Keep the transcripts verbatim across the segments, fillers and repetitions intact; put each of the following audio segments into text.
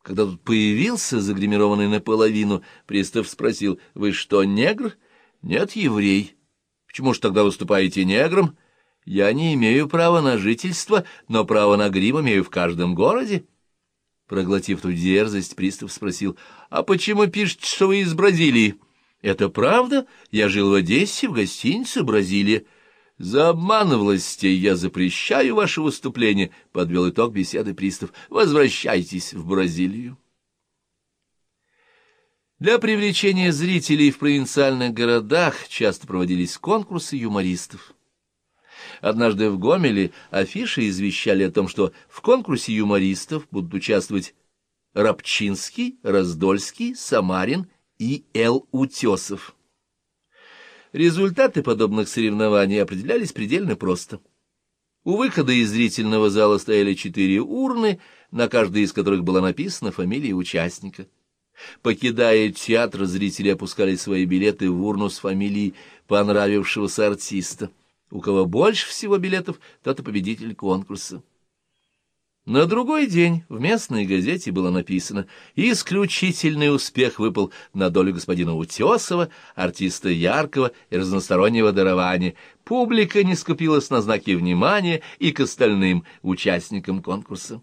Когда тут появился, загримированный наполовину, пристав спросил: «Вы что, негр?» «Нет, еврей». «Почему же тогда выступаете негром?» «Я не имею права на жительство, но право на грим имею в каждом городе». Проглотив ту дерзость, пристав спросил: «А почему пишете, что вы из Бразилии?» «Это правда? Я жил в Одессе, в гостинице «Бразилия». «За обман властей я запрещаю ваше выступление», — подвел итог беседы пристав. «Возвращайтесь в Бразилию». Для привлечения зрителей в провинциальных городах часто проводились конкурсы юмористов. Однажды в Гомеле афиши извещали о том, что в конкурсе юмористов будут участвовать Рабчинский, Раздольский, Самарин и Л. Утесов. Результаты подобных соревнований определялись предельно просто. У выхода из зрительного зала стояли четыре урны, на каждой из которых была написана фамилия участника. Покидая театр, зрители опускали свои билеты в урну с фамилией понравившегося артиста. У кого больше всего билетов, тот и победитель конкурса. На другой день в местной газете было написано: «Исключительный успех выпал на долю господина Утесова, артиста яркого и разностороннего дарования. Публика не скупилась на знаки внимания и к остальным участникам конкурса».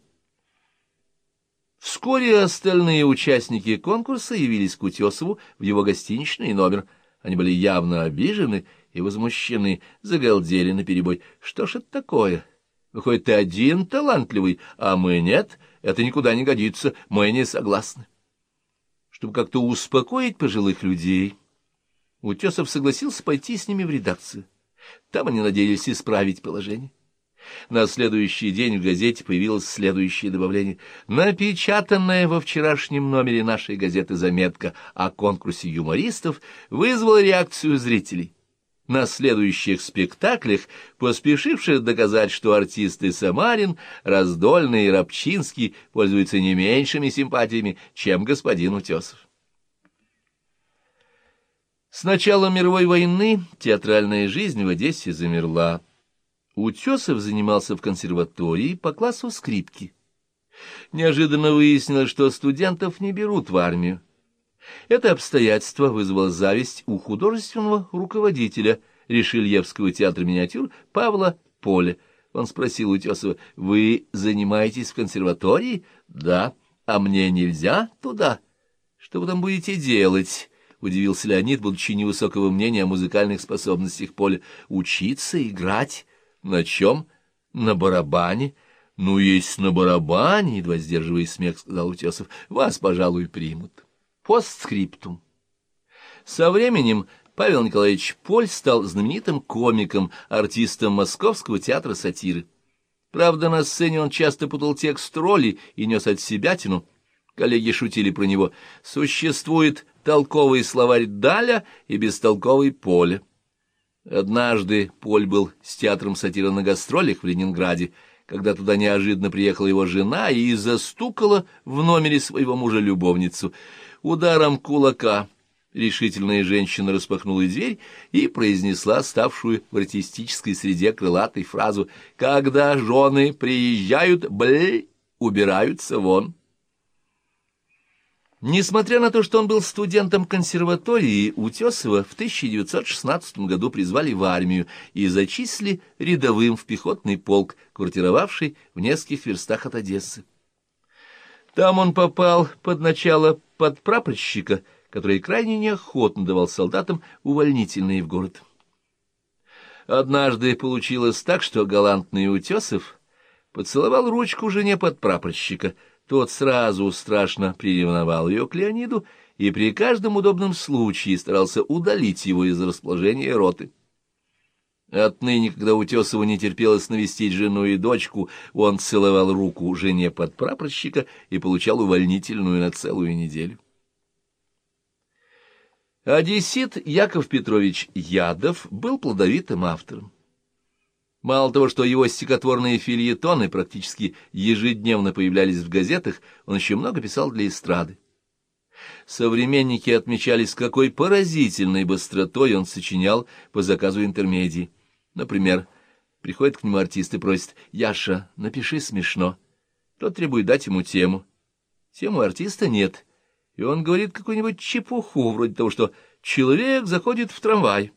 Вскоре остальные участники конкурса явились к Утесову в его гостиничный номер. Они были явно обижены и возмущены, загалдели наперебой. «Что ж это такое? Выходит, ты один талантливый, а мы нет? Это никуда не годится, мы не согласны». Чтобы как-то успокоить пожилых людей, Утесов согласился пойти с ними в редакцию. Там они надеялись исправить положение. На следующий день в газете появилось следующее добавление: «Напечатанная во вчерашнем номере нашей газеты заметка о конкурсе юмористов вызвала реакцию зрителей. На следующих спектаклях, поспешивших доказать, что артисты Самарин, Раздольный и Рабчинский пользуются не меньшими симпатиями, чем господин Утесов». С начала мировой войны театральная жизнь в Одессе замерла. Утесов занимался в консерватории по классу скрипки. Неожиданно выяснилось, что студентов не берут в армию. Это обстоятельство вызвало зависть у художественного руководителя Ришельевского театра миниатюр Павла Поля. Он спросил Утесова: «Вы занимаетесь в консерватории?» «Да». «А мне нельзя туда?» «Что вы там будете делать?» — удивился Леонид, будучи невысокого мнения о музыкальных способностях Поля. «Учиться играть». «На чем?» «На барабане». «Ну, есть на барабане», — едва сдерживая смех, сказал Утесов, — «вас, пожалуй, примут». Постскриптум. Со временем Павел Николаевич Поль стал знаменитым комиком, артистом Московского театра сатиры. Правда, на сцене он часто путал текст роли и нес отсебятину. Коллеги шутили про него: «Существует толковый словарь Даля и бестолковый Поля». Однажды Поль был с театром сатиры на гастролях в Ленинграде, когда туда неожиданно приехала его жена и застукала в номере своего мужа любовницу. Ударом кулака решительная женщина распахнула дверь и произнесла ставшую в артистической среде крылатой фразу: «Когда жены приезжают, бль, убираются вон». Несмотря на то, что он был студентом консерватории, Утесова в тысяча девятьсот шестнадцатом году призвали в армию и зачислили рядовым в пехотный полк, квартировавший в нескольких верстах от Одессы. Там он попал под начало подпрапорщика, который крайне неохотно давал солдатам увольнительные в город. Однажды получилось так, что галантный Утесов поцеловал ручку жене подпрапорщика. Тот сразу страшно приревновал ее к Леониду и при каждом удобном случае старался удалить его из расположения роты. Отныне, когда Утесову не терпелось навестить жену и дочку, он целовал руку жене подпрапорщика и получал увольнительную на целую неделю. Одессит Яков Петрович Ядов был плодовитым автором. Мало того, что его стихотворные фельетоны практически ежедневно появлялись в газетах, он еще много писал для эстрады. Современники отмечали, с какой поразительной быстротой он сочинял по заказу интермедии. Например, приходит к нему артист и просит: «Яша, напиши смешно». Тот требует дать ему тему. Тем у артиста нет, и он говорит какую-нибудь чепуху, вроде того, что человек заходит в трамвай.